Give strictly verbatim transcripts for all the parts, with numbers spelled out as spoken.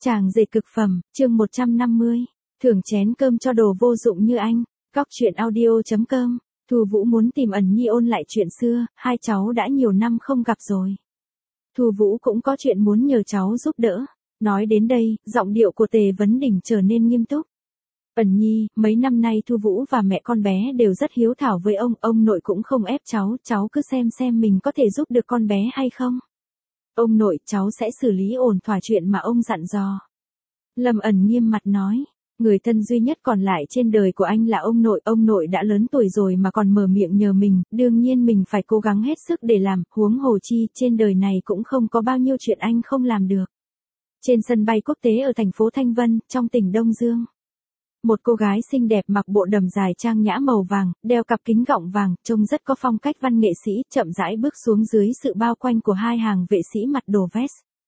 Chàng dệt cực phẩm, chương một trăm năm mươi. Thưởng chén cơm cho đồ vô dụng như anh. Cóc truyện audio chấm com. Thu Vũ muốn tìm Ẩn Nhi ôn lại chuyện xưa, hai cháu đã nhiều năm không gặp rồi. Thu Vũ cũng có chuyện muốn nhờ cháu giúp đỡ. Nói đến đây, giọng điệu của Tề Vấn Đỉnh trở nên nghiêm túc. Ẩn Nhi, mấy năm nay Thu Vũ và mẹ con bé đều rất hiếu thảo với ông, ông nội cũng không ép cháu, cháu cứ xem xem mình có thể giúp được con bé hay không. Ông nội, cháu sẽ xử lý ổn thỏa chuyện mà ông dặn dò. Lâm Ẩn nghiêm mặt nói, người thân duy nhất còn lại trên đời của anh là ông nội, ông nội đã lớn tuổi rồi mà còn mở miệng nhờ mình, đương nhiên mình phải cố gắng hết sức để làm, huống hồ chi, trên đời này cũng không có bao nhiêu chuyện anh không làm được. Trên sân bay quốc tế ở thành phố Thanh Vân, trong tỉnh Đông Dương. Một cô gái xinh đẹp mặc bộ đầm dài trang nhã màu vàng, đeo cặp kính gọng vàng, trông rất có phong cách văn nghệ sĩ, chậm rãi bước xuống dưới sự bao quanh của hai hàng vệ sĩ mặc đồ vest.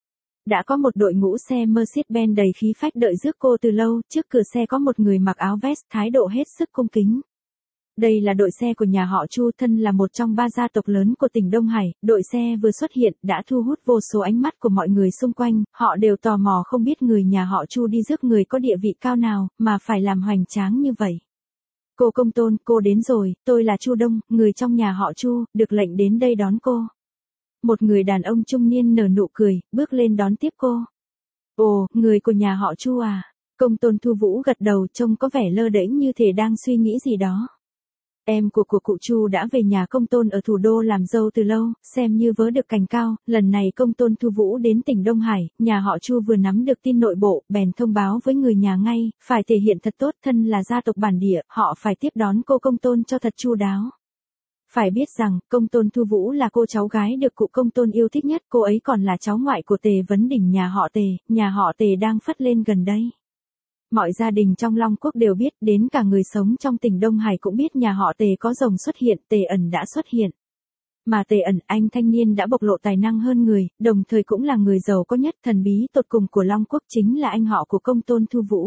Đã có một đội ngũ xe Mercedes-Benz đầy khí phách đợi rước cô từ lâu, trước cửa xe có một người mặc áo vest, thái độ hết sức cung kính. Đây là đội xe của nhà họ Chu, thân là một trong ba gia tộc lớn của tỉnh Đông Hải, đội xe vừa xuất hiện đã thu hút vô số ánh mắt của mọi người xung quanh, họ đều tò mò không biết người nhà họ Chu đi rước người có địa vị cao nào, mà phải làm hoành tráng như vậy. Cô Công Tôn, cô đến rồi, tôi là Chu Đông, người trong nhà họ Chu, được lệnh đến đây đón cô. Một người đàn ông trung niên nở nụ cười, bước lên đón tiếp cô. Ồ, người của nhà họ Chu à? Công Tôn Thu Vũ gật đầu, trông có vẻ lơ đễnh như thể đang suy nghĩ gì đó. Em của của cụ Chu đã về nhà Công Tôn ở thủ đô làm dâu từ lâu, xem như vớ được cành cao, lần này Công Tôn Thu Vũ đến tỉnh Đông Hải, nhà họ Chu vừa nắm được tin nội bộ, bèn thông báo với người nhà ngay, phải thể hiện thật tốt, thân là gia tộc bản địa, họ phải tiếp đón cô Công Tôn cho thật chu đáo. Phải biết rằng, Công Tôn Thu Vũ là cô cháu gái được cụ Công Tôn yêu thích nhất, cô ấy còn là cháu ngoại của Tề Vấn Đỉnh nhà họ Tề, nhà họ Tề đang phất lên gần đây. Mọi gia đình trong Long Quốc đều biết, đến cả người sống trong tỉnh Đông Hải cũng biết nhà họ Tề có rồng xuất hiện, Tề Ẩn đã xuất hiện. Mà Tề Ẩn, anh thanh niên đã bộc lộ tài năng hơn người, đồng thời cũng là người giàu có nhất, thần bí tột cùng của Long Quốc chính là anh họ của Công Tôn Thu Vũ.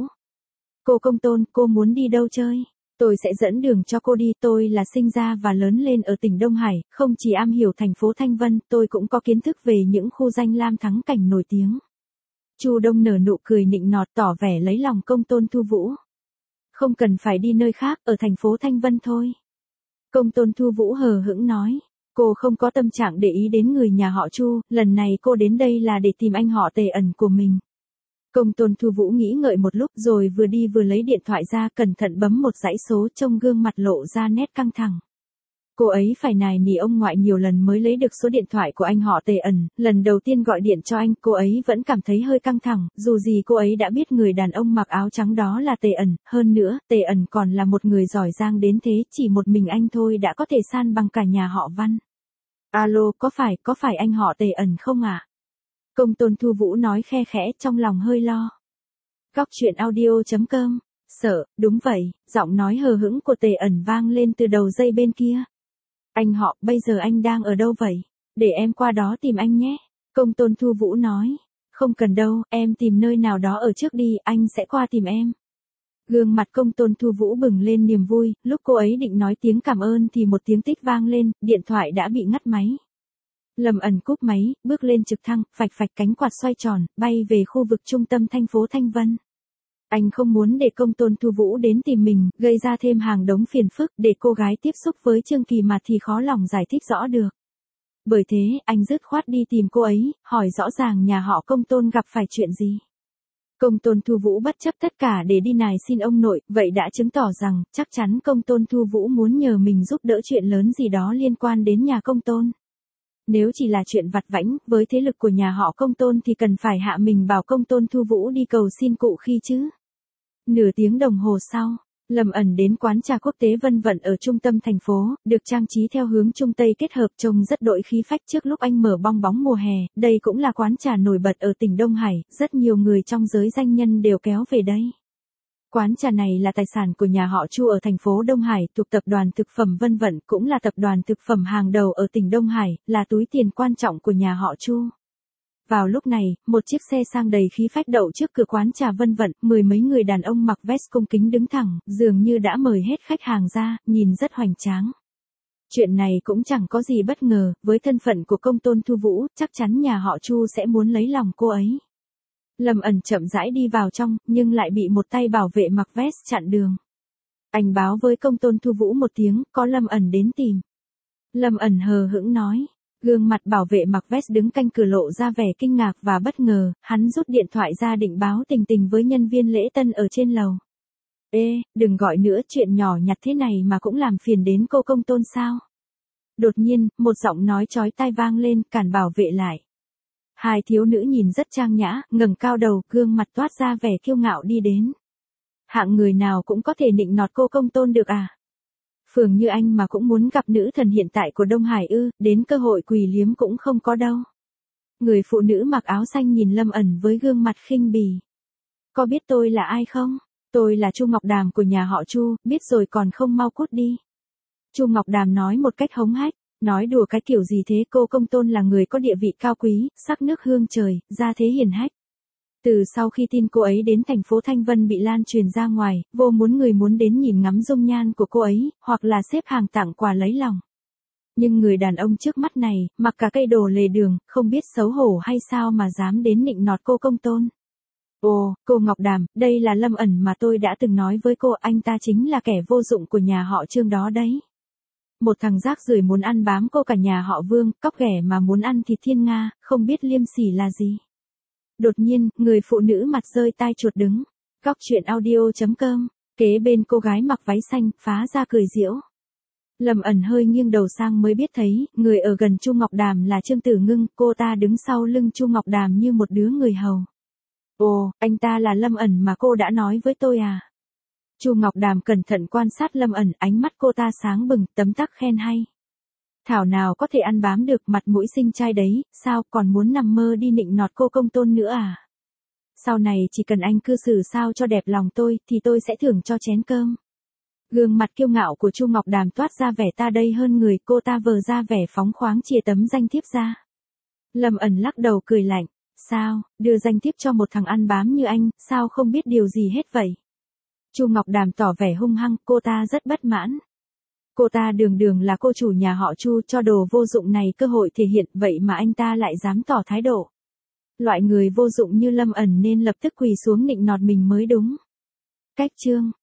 Cô Công Tôn, cô muốn đi đâu chơi? Tôi sẽ dẫn đường cho cô đi, tôi là sinh ra và lớn lên ở tỉnh Đông Hải, không chỉ am hiểu thành phố Thanh Vân, tôi cũng có kiến thức về những khu danh lam thắng cảnh nổi tiếng. Chu Đông nở nụ cười nịnh nọt tỏ vẻ lấy lòng Công Tôn Thu Vũ. Không cần phải đi nơi khác, ở thành phố Thanh Vân thôi. Công Tôn Thu Vũ hờ hững nói, cô không có tâm trạng để ý đến người nhà họ Chu, lần này cô đến đây là để tìm anh họ Tề Ẩn của mình. Công Tôn Thu Vũ nghĩ ngợi một lúc rồi vừa đi vừa lấy điện thoại ra, cẩn thận bấm một dãy số, trông gương mặt lộ ra nét căng thẳng. Cô ấy phải nài nỉ ông ngoại nhiều lần mới lấy được số điện thoại của anh họ Tề Ẩn, lần đầu tiên gọi điện cho anh, cô ấy vẫn cảm thấy hơi căng thẳng, dù gì cô ấy đã biết người đàn ông mặc áo trắng đó là Tề Ẩn, hơn nữa, Tề Ẩn còn là một người giỏi giang đến thế, chỉ một mình anh thôi đã có thể san bằng cả nhà họ Văn. Alo, có phải, có phải anh họ Tề Ẩn không ạ? À? Công Tôn Thu Vũ nói khe khẽ, trong lòng hơi lo. Cóc truyện audio chấm com. Sợ, đúng vậy, giọng nói hờ hững của Tề Ẩn vang lên từ đầu dây bên kia. Anh họ, bây giờ anh đang ở đâu vậy? Để em qua đó tìm anh nhé. Công Tôn Thu Vũ nói. Không cần đâu, em tìm nơi nào đó ở trước đi, anh sẽ qua tìm em. Gương mặt Công Tôn Thu Vũ bừng lên niềm vui, lúc cô ấy định nói tiếng cảm ơn thì một tiếng tít vang lên, điện thoại đã bị ngắt máy. Lâm Ẩn cúp máy, bước lên trực thăng, phạch phạch cánh quạt xoay tròn, bay về khu vực trung tâm thành phố Thanh Vân. Anh không muốn để Công Tôn Thu Vũ đến tìm mình, gây ra thêm hàng đống phiền phức, để cô gái tiếp xúc với Trương Kỳ Mạt thì khó lòng giải thích rõ được. Bởi thế, anh dứt khoát đi tìm cô ấy, hỏi rõ ràng nhà họ Công Tôn gặp phải chuyện gì. Công Tôn Thu Vũ bất chấp tất cả để đi nài xin ông nội, vậy đã chứng tỏ rằng, chắc chắn Công Tôn Thu Vũ muốn nhờ mình giúp đỡ chuyện lớn gì đó liên quan đến nhà Công Tôn. Nếu chỉ là chuyện vặt vãnh, với thế lực của nhà họ Công Tôn thì cần phải hạ mình bảo Công Tôn Thu Vũ đi cầu xin cụ khi chứ. Nửa tiếng đồng hồ sau, Lâm Ẩn đến quán trà quốc tế Vân Vận ở trung tâm thành phố, được trang trí theo hướng Trung Tây kết hợp, trông rất đội khí phách. Trước lúc anh mở bong bóng mùa hè, đây cũng là quán trà nổi bật ở tỉnh Đông Hải, rất nhiều người trong giới danh nhân đều kéo về đây. Quán trà này là tài sản của nhà họ Chu ở thành phố Đông Hải, thuộc tập đoàn thực phẩm Vân Vận, cũng là tập đoàn thực phẩm hàng đầu ở tỉnh Đông Hải, là túi tiền quan trọng của nhà họ Chu. Vào lúc này, một chiếc xe sang đầy khí phách đậu trước cửa quán trà Vân Vận, mười mấy người đàn ông mặc vest cung kính đứng thẳng, dường như đã mời hết khách hàng ra, nhìn rất hoành tráng. Chuyện này cũng chẳng có gì bất ngờ, với thân phận của Công Tôn Thu Vũ, chắc chắn nhà họ Chu sẽ muốn lấy lòng cô ấy. Lâm ẩn chậm rãi đi vào trong, nhưng lại bị một tay bảo vệ mặc vest chặn đường. Anh báo với công tôn Thu Vũ một tiếng, có Lâm ẩn đến tìm. Lâm ẩn hờ hững nói. Gương mặt bảo vệ mặc vest đứng canh cửa lộ ra vẻ kinh ngạc và bất ngờ, hắn rút điện thoại ra định báo tình tình với nhân viên lễ tân ở trên lầu. Ê, đừng gọi nữa, chuyện nhỏ nhặt thế này mà cũng làm phiền đến cô công tôn sao? Đột nhiên, một giọng nói chói tai vang lên, cản bảo vệ lại. Hai thiếu nữ nhìn rất trang nhã, ngẩng cao đầu, gương mặt toát ra vẻ kiêu ngạo đi đến. Hạng người nào cũng có thể nịnh nọt cô công tôn được à? Phường như anh mà cũng muốn gặp nữ thần hiện tại của Đông Hải ư, đến cơ hội quỳ liếm cũng không có đâu. Người phụ nữ mặc áo xanh nhìn Lâm ẩn với gương mặt khinh bỉ. Có biết tôi là ai không? Tôi là Chu Ngọc Đàm của nhà họ Chu, biết rồi còn không mau cút đi. Chu Ngọc Đàm nói một cách hống hách, nói đùa cái kiểu gì thế, cô công tôn là người có địa vị cao quý, sắc nước hương trời, gia thế hiền hách. Từ sau khi tin cô ấy đến thành phố Thanh Vân bị lan truyền ra ngoài, vô muốn người muốn đến nhìn ngắm dung nhan của cô ấy, hoặc là xếp hàng tặng quà lấy lòng. Nhưng người đàn ông trước mắt này, mặc cả cây đồ lề đường, không biết xấu hổ hay sao mà dám đến nịnh nọt cô công tôn. Ồ, cô Ngọc Đàm, đây là Lâm ẩn mà tôi đã từng nói với cô, anh ta chính là kẻ vô dụng của nhà họ Trương đó đấy. Một thằng rác rưởi muốn ăn bám cô cả nhà họ Vương, cóc ghẻ mà muốn ăn thịt thiên nga, không biết liêm sỉ là gì. Đột nhiên, người phụ nữ mặt rơi tai chuột đứng. Góc truyện audio chấm com, kế bên cô gái mặc váy xanh, phá ra cười giễu. Lâm ẩn hơi nghiêng đầu sang mới biết thấy, người ở gần Chu Ngọc Đàm là Trương Tử Ngưng, cô ta đứng sau lưng Chu Ngọc Đàm như một đứa người hầu. Ồ, anh ta là Lâm ẩn mà cô đã nói với tôi à? Chu Ngọc Đàm cẩn thận quan sát Lâm ẩn, ánh mắt cô ta sáng bừng, tấm tắc khen hay. Thảo nào có thể ăn bám được, mặt mũi xinh trai đấy, sao còn muốn nằm mơ đi nịnh nọt cô công tôn nữa à? Sau này chỉ cần anh cư xử sao cho đẹp lòng tôi, thì tôi sẽ thưởng cho chén cơm. Gương mặt kiêu ngạo của Chu Ngọc Đàm toát ra vẻ ta đây hơn người, cô ta vờ ra vẻ phóng khoáng chìa tấm danh thiếp ra. Lâm ẩn lắc đầu cười lạnh, sao, đưa danh thiếp cho một thằng ăn bám như anh, sao không biết điều gì hết vậy? Chu Ngọc Đàm tỏ vẻ hung hăng, cô ta rất bất mãn. Cô ta đường đường là cô chủ nhà họ Chu, cho đồ vô dụng này cơ hội thể hiện, vậy mà anh ta lại dám tỏ thái độ. Loại người vô dụng như Lâm ẩn nên lập tức quỳ xuống nịnh nọt mình mới đúng. Cách chương